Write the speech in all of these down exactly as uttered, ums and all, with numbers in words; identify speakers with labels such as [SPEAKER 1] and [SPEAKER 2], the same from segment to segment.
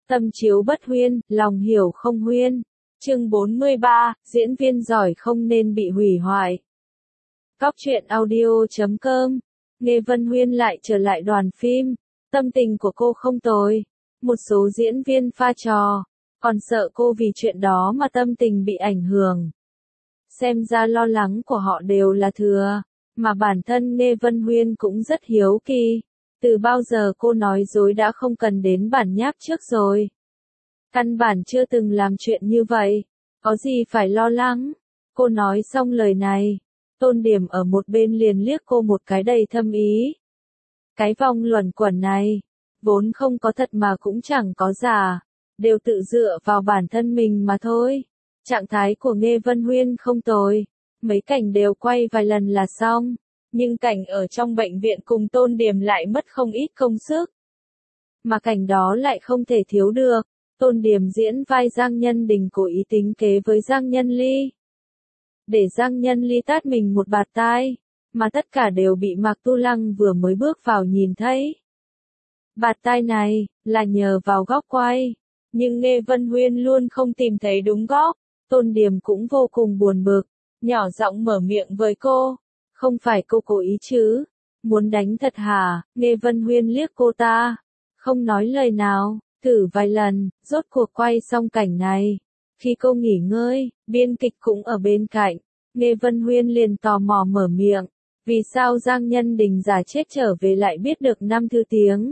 [SPEAKER 1] Tâm chiếu bất huyên, lòng hiểu không huyên. Chương bốn mươi ba, diễn viên giỏi không nên bị hủy hoại. Cóc truyện audio chấm com. Nghe Vân Huyên lại trở lại đoàn phim. Tâm tình của cô không tồi. Một số diễn viên pha trò, còn sợ cô vì chuyện đó mà tâm tình bị ảnh hưởng. Xem ra lo lắng của họ đều là thừa, mà bản thân Nghe Vân Huyên cũng rất hiếu kỳ. Từ bao giờ cô nói dối đã không cần đến bản nháp trước rồi. Căn bản chưa từng làm chuyện như vậy, có gì phải lo lắng. Cô nói xong lời này, Tôn Điểm ở một bên liền liếc cô một cái đầy thâm ý. Cái vòng luẩn quẩn này, vốn không có thật mà cũng chẳng có giả, đều tự dựa vào bản thân mình mà thôi. Trạng thái của Nghe Vân Huyên không tồi, mấy cảnh đều quay vài lần là xong, nhưng cảnh ở trong bệnh viện cùng Tôn Điểm lại mất không ít công sức. Mà cảnh đó lại không thể thiếu được. Tôn Điểm diễn vai Giang Nhân Đình cố ý tính kế với Giang Nhân Ly, để Giang Nhân Ly tát mình một bạt tai, mà tất cả đều bị Mạc Tu Lăng vừa mới bước vào nhìn thấy. Bạt tai này, là nhờ vào góc quay, nhưng Nghe Vân Huyên luôn không tìm thấy đúng góc. Tôn Điểm cũng vô cùng buồn bực, nhỏ giọng mở miệng với cô, không phải cô cố ý chứ, muốn đánh thật hả? Nghe Vân Huyên liếc cô ta, không nói lời nào. Thử vài lần, rốt cuộc quay xong cảnh này. Khi cô nghỉ ngơi, biên kịch cũng ở bên cạnh. Nghe Vân Huyên liền tò mò mở miệng. Vì sao Giang Nhân Đình giả chết trở về lại biết được năm thứ tiếng?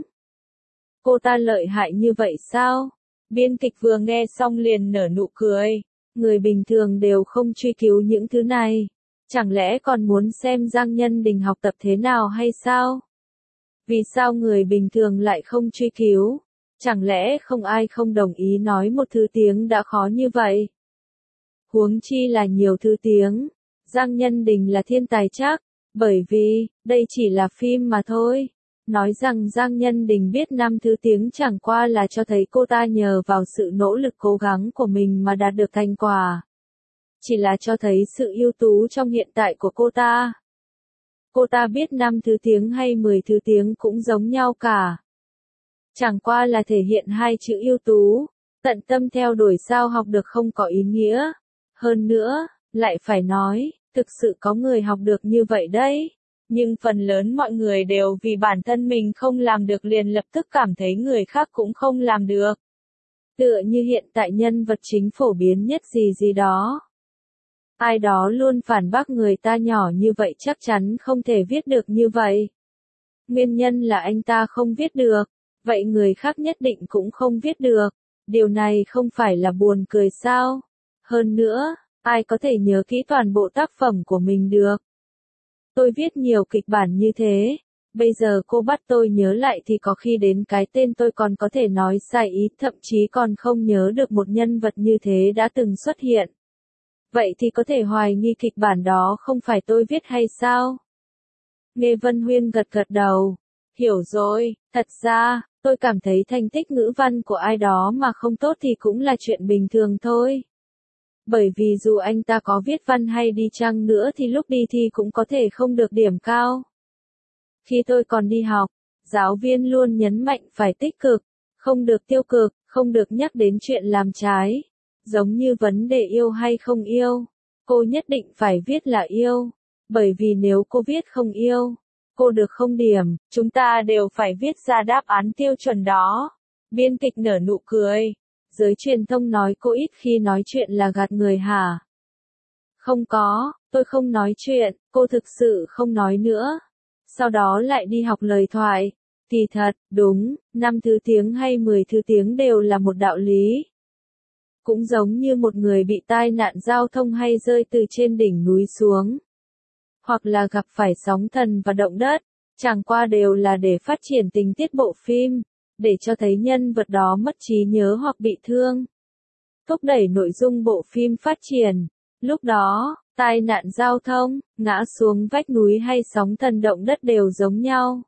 [SPEAKER 1] Cô ta lợi hại như vậy sao? Biên kịch vừa nghe xong liền nở nụ cười. Người bình thường đều không truy cứu những thứ này. Chẳng lẽ còn muốn xem Giang Nhân Đình học tập thế nào hay sao? Vì sao người bình thường lại không truy cứu? Chẳng lẽ không ai không đồng ý nói một thứ tiếng đã khó như vậy? Huống chi là nhiều thứ tiếng. Giang Nhân Đình là thiên tài chắc, bởi vì, đây chỉ là phim mà thôi. Nói rằng Giang Nhân Đình biết năm thứ tiếng chẳng qua là cho thấy cô ta nhờ vào sự nỗ lực cố gắng của mình mà đạt được thành quả. Chỉ là cho thấy sự ưu tú trong hiện tại của cô ta. Cô ta biết năm thứ tiếng hay mười thứ tiếng cũng giống nhau cả. Chẳng qua là thể hiện hai chữ ưu tú, tận tâm theo đuổi sao học được không có ý nghĩa. Hơn nữa, lại phải nói, thực sự có người học được như vậy đấy. Nhưng phần lớn mọi người đều vì bản thân mình không làm được liền lập tức cảm thấy người khác cũng không làm được. Tựa như hiện tại nhân vật chính phổ biến nhất gì gì đó. Ai đó luôn phản bác người ta nhỏ như vậy chắc chắn không thể viết được như vậy. Nguyên nhân là anh ta không viết được. Vậy người khác nhất định cũng không viết được. Điều này không phải là buồn cười sao? Hơn nữa, ai có thể nhớ kỹ toàn bộ tác phẩm của mình được? Tôi viết nhiều kịch bản như thế. Bây giờ cô bắt tôi nhớ lại thì có khi đến cái tên tôi còn có thể nói sai ý, thậm chí còn không nhớ được một nhân vật như thế đã từng xuất hiện. Vậy thì có thể hoài nghi kịch bản đó không phải tôi viết hay sao? Nghe Vân Huyên gật gật đầu. Hiểu rồi, thật ra, tôi cảm thấy thành tích ngữ văn của ai đó mà không tốt thì cũng là chuyện bình thường thôi. Bởi vì dù anh ta có viết văn hay đi chăng nữa thì lúc đi thi cũng có thể không được điểm cao. Khi tôi còn đi học, giáo viên luôn nhấn mạnh phải tích cực, không được tiêu cực, không được nhắc đến chuyện làm trái. Giống như vấn đề yêu hay không yêu, cô nhất định phải viết là yêu. Bởi vì nếu cô viết không yêu, cô được không điểm, chúng ta đều phải viết ra đáp án tiêu chuẩn đó. Biên kịch nở nụ cười. Giới truyền thông nói cô ít khi nói chuyện là gạt người hả? Không có, tôi không nói chuyện, cô thực sự không nói nữa. Sau đó lại đi học lời thoại. Thì thật, đúng, năm thứ tiếng hay mười thứ tiếng đều là một đạo lý. Cũng giống như một người bị tai nạn giao thông hay rơi từ trên đỉnh núi xuống. Hoặc là gặp phải sóng thần và động đất, chẳng qua đều là để phát triển tình tiết bộ phim, để cho thấy nhân vật đó mất trí nhớ hoặc bị thương. Thúc đẩy nội dung bộ phim phát triển. Lúc đó, tai nạn giao thông, ngã xuống vách núi hay sóng thần động đất đều giống nhau.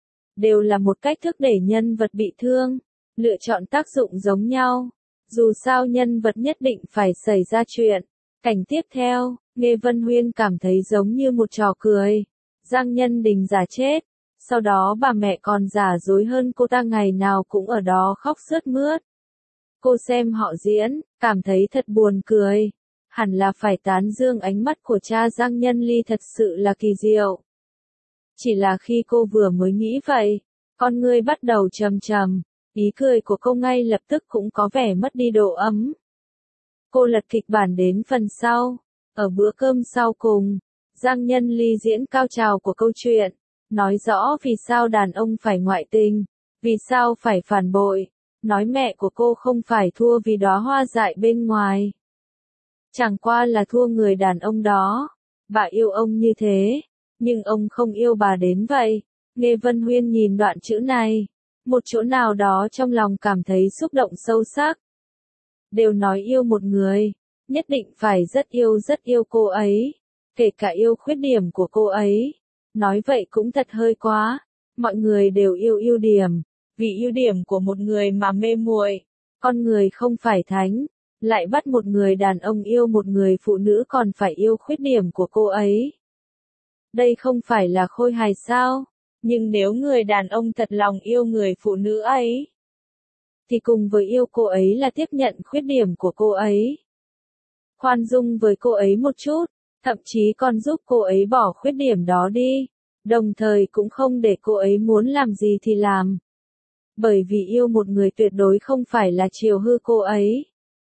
[SPEAKER 1] Đều là một cách thức để nhân vật bị thương, lựa chọn tác dụng giống nhau. Dù sao nhân vật nhất định phải xảy ra chuyện. Cảnh tiếp theo, Nghe Vân Huyên cảm thấy giống như một trò cười. Giang Nhân Đình giả chết. Sau đó bà mẹ còn giả dối hơn cô ta ngày nào cũng ở đó khóc sướt mướt. Cô xem họ diễn, cảm thấy thật buồn cười. Hẳn là phải tán dương ánh mắt của cha Giang Nhân Ly thật sự là kỳ diệu. Chỉ là khi cô vừa mới nghĩ vậy, con ngươi bắt đầu trầm trầm, ý cười của cô ngay lập tức cũng có vẻ mất đi độ ấm. Cô lật kịch bản đến phần sau, ở bữa cơm sau cùng, Giang Nhân Ly diễn cao trào của câu chuyện, nói rõ vì sao đàn ông phải ngoại tình, vì sao phải phản bội, nói mẹ của cô không phải thua vì đóa hoa dại bên ngoài. Chẳng qua là thua người đàn ông đó, bà yêu ông như thế, nhưng ông không yêu bà đến vậy. Nghe Vân Huyên nhìn đoạn chữ này, một chỗ nào đó trong lòng cảm thấy xúc động sâu sắc. Đều nói yêu một người, nhất định phải rất yêu rất yêu cô ấy, kể cả yêu khuyết điểm của cô ấy. Nói vậy cũng thật hơi quá, mọi người đều yêu ưu điểm, vì ưu điểm của một người mà mê muội. Con người không phải thánh, lại bắt một người đàn ông yêu một người phụ nữ còn phải yêu khuyết điểm của cô ấy. Đây không phải là khôi hài sao? Nhưng nếu người đàn ông thật lòng yêu người phụ nữ ấy, thì cùng với yêu cô ấy là tiếp nhận khuyết điểm của cô ấy. Khoan dung với cô ấy một chút, thậm chí còn giúp cô ấy bỏ khuyết điểm đó đi, đồng thời cũng không để cô ấy muốn làm gì thì làm. Bởi vì yêu một người tuyệt đối không phải là chiều hư cô ấy.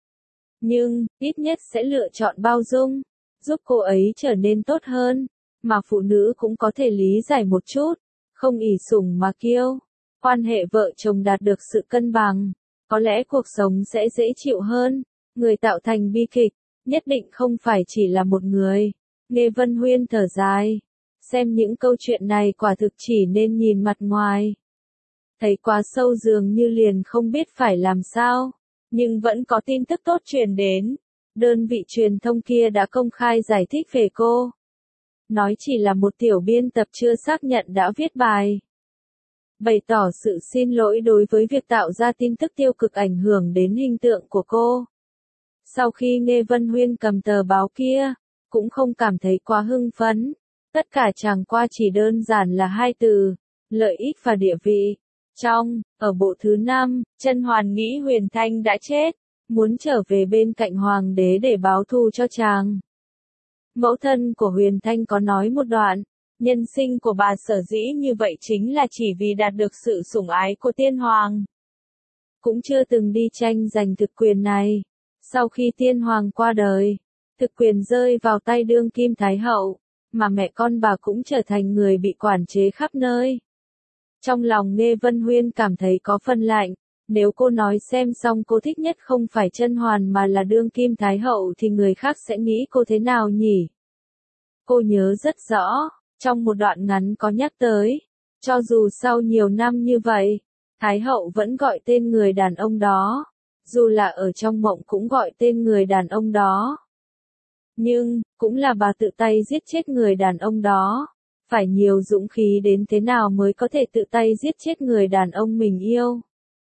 [SPEAKER 1] Nhưng, ít nhất sẽ lựa chọn bao dung, giúp cô ấy trở nên tốt hơn, mà phụ nữ cũng có thể lý giải một chút, không ỷ sủng mà kiêu. Quan hệ vợ chồng đạt được sự cân bằng, có lẽ cuộc sống sẽ dễ chịu hơn. Người tạo thành bi kịch, nhất định không phải chỉ là một người. Nghe Vân Huyên thở dài, xem những câu chuyện này quả thực chỉ nên nhìn mặt ngoài. Thấy quá sâu dường như liền không biết phải làm sao, nhưng vẫn có tin tức tốt truyền đến. Đơn vị truyền thông kia đã công khai giải thích về cô. Nói chỉ là một tiểu biên tập chưa xác nhận đã viết bài. Bày tỏ sự xin lỗi đối với việc tạo ra tin tức tiêu cực ảnh hưởng đến hình tượng của cô. Sau khi nghe Vân Huyên cầm tờ báo kia, cũng không cảm thấy quá hưng phấn. Tất cả chẳng qua chỉ đơn giản là hai từ, lợi ích và địa vị. Trong, ở bộ thứ năm, Chân Hoàn nghĩ Huyền Thanh đã chết, muốn trở về bên cạnh hoàng đế để báo thù cho chàng. Mẫu thân của Huyền Thanh có nói một đoạn, nhân sinh của bà sở dĩ như vậy chính là chỉ vì đạt được sự sủng ái của tiên hoàng. Cũng chưa từng đi tranh giành thực quyền này. Sau khi tiên hoàng qua đời, thực quyền rơi vào tay đương kim thái hậu, mà mẹ con bà cũng trở thành người bị quản chế khắp nơi. Trong lòng Nghe Vân Huyên cảm thấy có phần lạnh, nếu cô nói xem xong cô thích nhất không phải Chân Hoàn mà là đương kim thái hậu thì người khác sẽ nghĩ cô thế nào nhỉ? Cô nhớ rất rõ, trong một đoạn ngắn có nhắc tới, cho dù sau nhiều năm như vậy, thái hậu vẫn gọi tên người đàn ông đó, dù là ở trong mộng cũng gọi tên người đàn ông đó. Nhưng, cũng là bà tự tay giết chết người đàn ông đó. Phải nhiều dũng khí đến thế nào mới có thể tự tay giết chết người đàn ông mình yêu.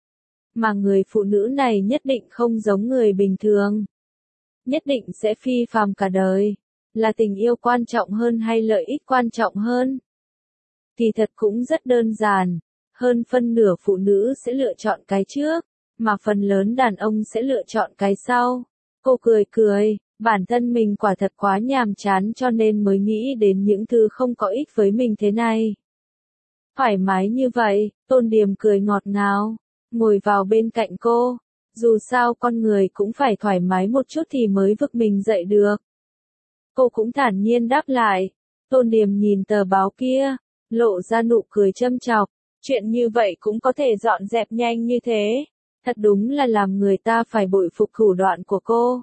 [SPEAKER 1] Mà người phụ nữ này nhất định không giống người bình thường. Nhất định sẽ phi phàm cả đời. Là tình yêu quan trọng hơn hay lợi ích quan trọng hơn? Kỳ thật cũng rất đơn giản. Hơn phân nửa phụ nữ sẽ lựa chọn cái trước, mà phần lớn đàn ông sẽ lựa chọn cái sau. Cô cười cười. Bản thân mình quả thật quá nhàm chán cho nên mới nghĩ đến những thứ không có ích với mình thế này. Thoải mái như vậy, Tôn Điềm cười ngọt ngào, ngồi vào bên cạnh cô. Dù sao con người cũng phải thoải mái một chút thì mới vực mình dậy được. Cô cũng thản nhiên đáp lại. Tôn Điềm nhìn tờ báo kia, lộ ra nụ cười châm chọc. Chuyện như vậy cũng có thể dọn dẹp nhanh như thế. Thật đúng là làm người ta phải bội phục thủ đoạn của cô.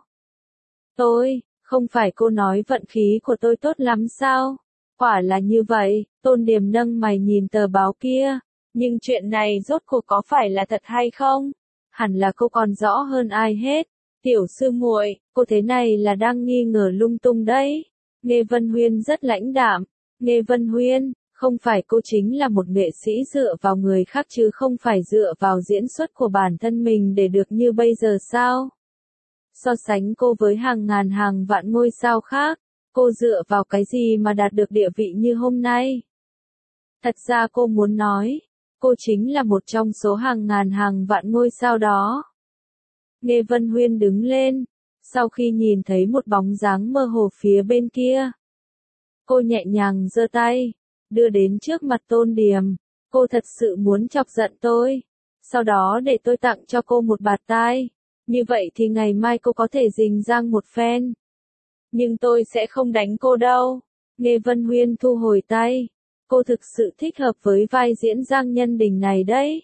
[SPEAKER 1] Tôi, không phải cô nói vận khí của tôi tốt lắm sao? Quả là như vậy, Tôn Điềm nâng mày nhìn tờ báo kia. Nhưng chuyện này rốt cuộc có phải là thật hay không? Hẳn là cô còn rõ hơn ai hết. Tiểu sư muội, cô thế này là đang nghi ngờ lung tung đấy. Nghe Vân Huyên rất lãnh đạm. Nghe Vân Huyên, không phải cô chính là một nghệ sĩ dựa vào người khác chứ không phải dựa vào diễn xuất của bản thân mình để được như bây giờ sao? So sánh cô với hàng ngàn hàng vạn ngôi sao khác, cô dựa vào cái gì mà đạt được địa vị như hôm nay? Thật ra cô muốn nói, cô chính là một trong số hàng ngàn hàng vạn ngôi sao đó. Nghe Vân Huyên đứng lên, sau khi nhìn thấy một bóng dáng mơ hồ phía bên kia. Cô nhẹ nhàng giơ tay, đưa đến trước mặt Tôn Điềm. Cô thật sự muốn chọc giận tôi. Sau đó để tôi tặng cho cô một bạt tai. Như vậy thì ngày mai cô có thể rình rang một phen. Nhưng tôi sẽ không đánh cô đâu. Nghe Vân Huyên thu hồi tay. Cô thực sự thích hợp với vai diễn Giang Nhân Đình này đấy.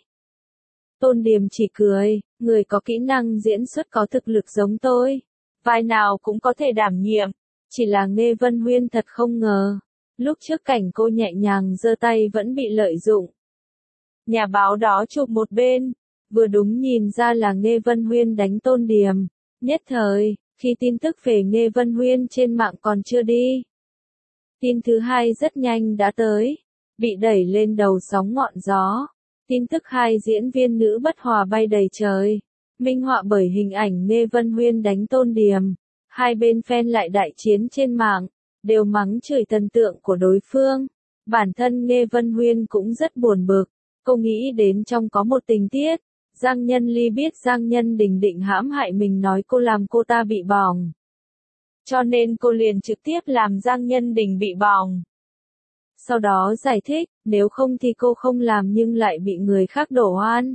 [SPEAKER 1] Tôn Điềm chỉ cười, người có kỹ năng diễn xuất có thực lực giống tôi. Vai nào cũng có thể đảm nhiệm. Chỉ là Nghe Vân Huyên thật không ngờ. Lúc trước cảnh cô nhẹ nhàng giơ tay vẫn bị lợi dụng. Nhà báo đó chụp một bên, vừa đúng nhìn ra là Nghe Vân Huyên đánh Tôn Điềm. Nhất thời, khi tin tức về Nghe Vân Huyên trên mạng còn chưa đi. Tin thứ hai rất nhanh đã tới, bị đẩy lên đầu sóng ngọn gió. Tin tức hai diễn viên nữ bất hòa bay đầy trời, minh họa bởi hình ảnh Nghe Vân Huyên đánh Tôn Điềm. Hai bên fan lại đại chiến trên mạng, đều mắng chửi thần tượng của đối phương. Bản thân Nghe Vân Huyên cũng rất buồn bực, cô nghĩ đến trong có một tình tiết, Giang Nhân Ly biết Giang Nhân Đình định hãm hại mình nói cô làm cô ta bị bỏng. Cho nên cô liền trực tiếp làm Giang Nhân Đình bị bỏng. Sau đó giải thích, nếu không thì cô không làm nhưng lại bị người khác đổ oan.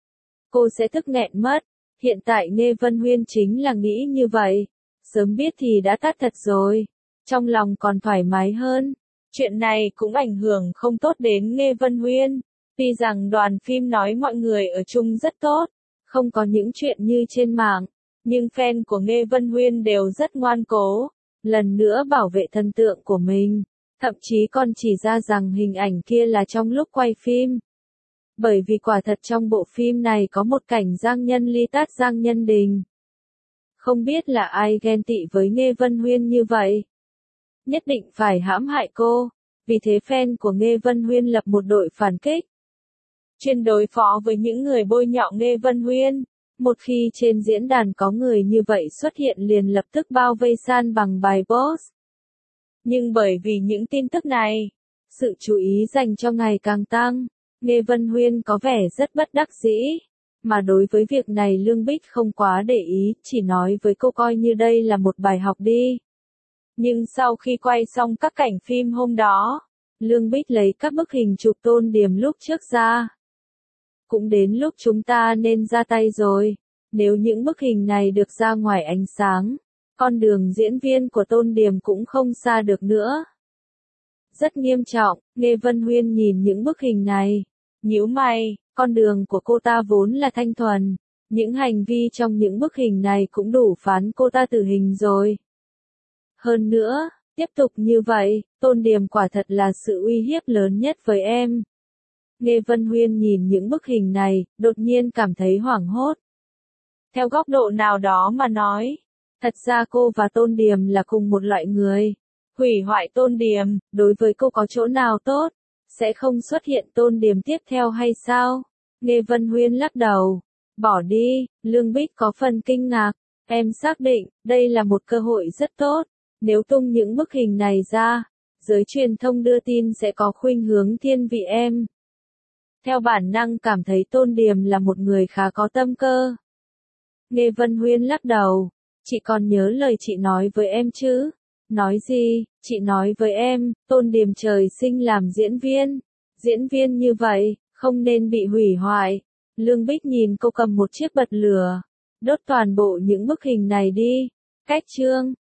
[SPEAKER 1] Cô sẽ tức nghẹn mất. Hiện tại Nghe Vân Huyên chính là nghĩ như vậy. Sớm biết thì đã tắt thật rồi. Trong lòng còn thoải mái hơn. Chuyện này cũng ảnh hưởng không tốt đến Nghe Vân Huyên. Tuy rằng đoàn phim nói mọi người ở chung rất tốt, không có những chuyện như trên mạng, nhưng fan của Nghe Vân Huyên đều rất ngoan cố, lần nữa bảo vệ thần tượng của mình, thậm chí còn chỉ ra rằng hình ảnh kia là trong lúc quay phim. Bởi vì quả thật trong bộ phim này có một cảnh Giang Nhân Ly tát Giang Nhân Đình. Không biết là ai ghen tị với Nghe Vân Huyên như vậy. Nhất định phải hãm hại cô, vì thế fan của Nghe Vân Huyên lập một đội phản kích. Chuyên đối phó với những người bôi nhọ Nghe Vân Huyên. Một khi trên diễn đàn có người như vậy xuất hiện liền lập tức bao vây san bằng bài post. Nhưng bởi vì những tin tức này, sự chú ý dành cho ngày càng tăng, Nghe Vân Huyên có vẻ rất bất đắc dĩ. Mà đối với việc này Lương Bích không quá để ý, chỉ nói với cô coi như đây là một bài học đi. Nhưng sau khi quay xong các cảnh phim hôm đó, Lương Bích lấy các bức hình chụp Tôn Điềm lúc trước ra. Cũng đến lúc chúng ta nên ra tay rồi. Nếu những bức hình này được ra ngoài ánh sáng, con đường diễn viên của Tôn Điềm cũng không xa được nữa. Rất nghiêm trọng, Nghe Vân Huyên nhìn những bức hình này. Nhíu mày, con đường của cô ta vốn là thanh thuần. Những hành vi trong những bức hình này cũng đủ phán cô ta tử hình rồi. Hơn nữa, tiếp tục như vậy, Tôn Điềm quả thật là sự uy hiếp lớn nhất với em. Nghe Vân Huyên nhìn những bức hình này, đột nhiên cảm thấy hoảng hốt. Theo góc độ nào đó mà nói, thật ra cô và Tôn Điềm là cùng một loại người. Hủy hoại Tôn Điềm, đối với cô có chỗ nào tốt, sẽ không xuất hiện Tôn Điềm tiếp theo hay sao? Nghe Vân Huyên lắc đầu. Bỏ đi, Lương Bích có phần kinh ngạc. Em xác định, đây là một cơ hội rất tốt. Nếu tung những bức hình này ra, giới truyền thông đưa tin sẽ có khuynh hướng thiên vị em. Theo bản năng cảm thấy Tôn Điềm là một người khá có tâm cơ. Nghe Vân Huyên lắc đầu. Chị còn nhớ lời chị nói với em chứ? Nói gì? Chị nói với em, Tôn Điềm trời sinh làm diễn viên. Diễn viên như vậy, không nên bị hủy hoại. Lương Bích nhìn cô cầm một chiếc bật lửa. Đốt toàn bộ những bức hình này đi. Cách chương.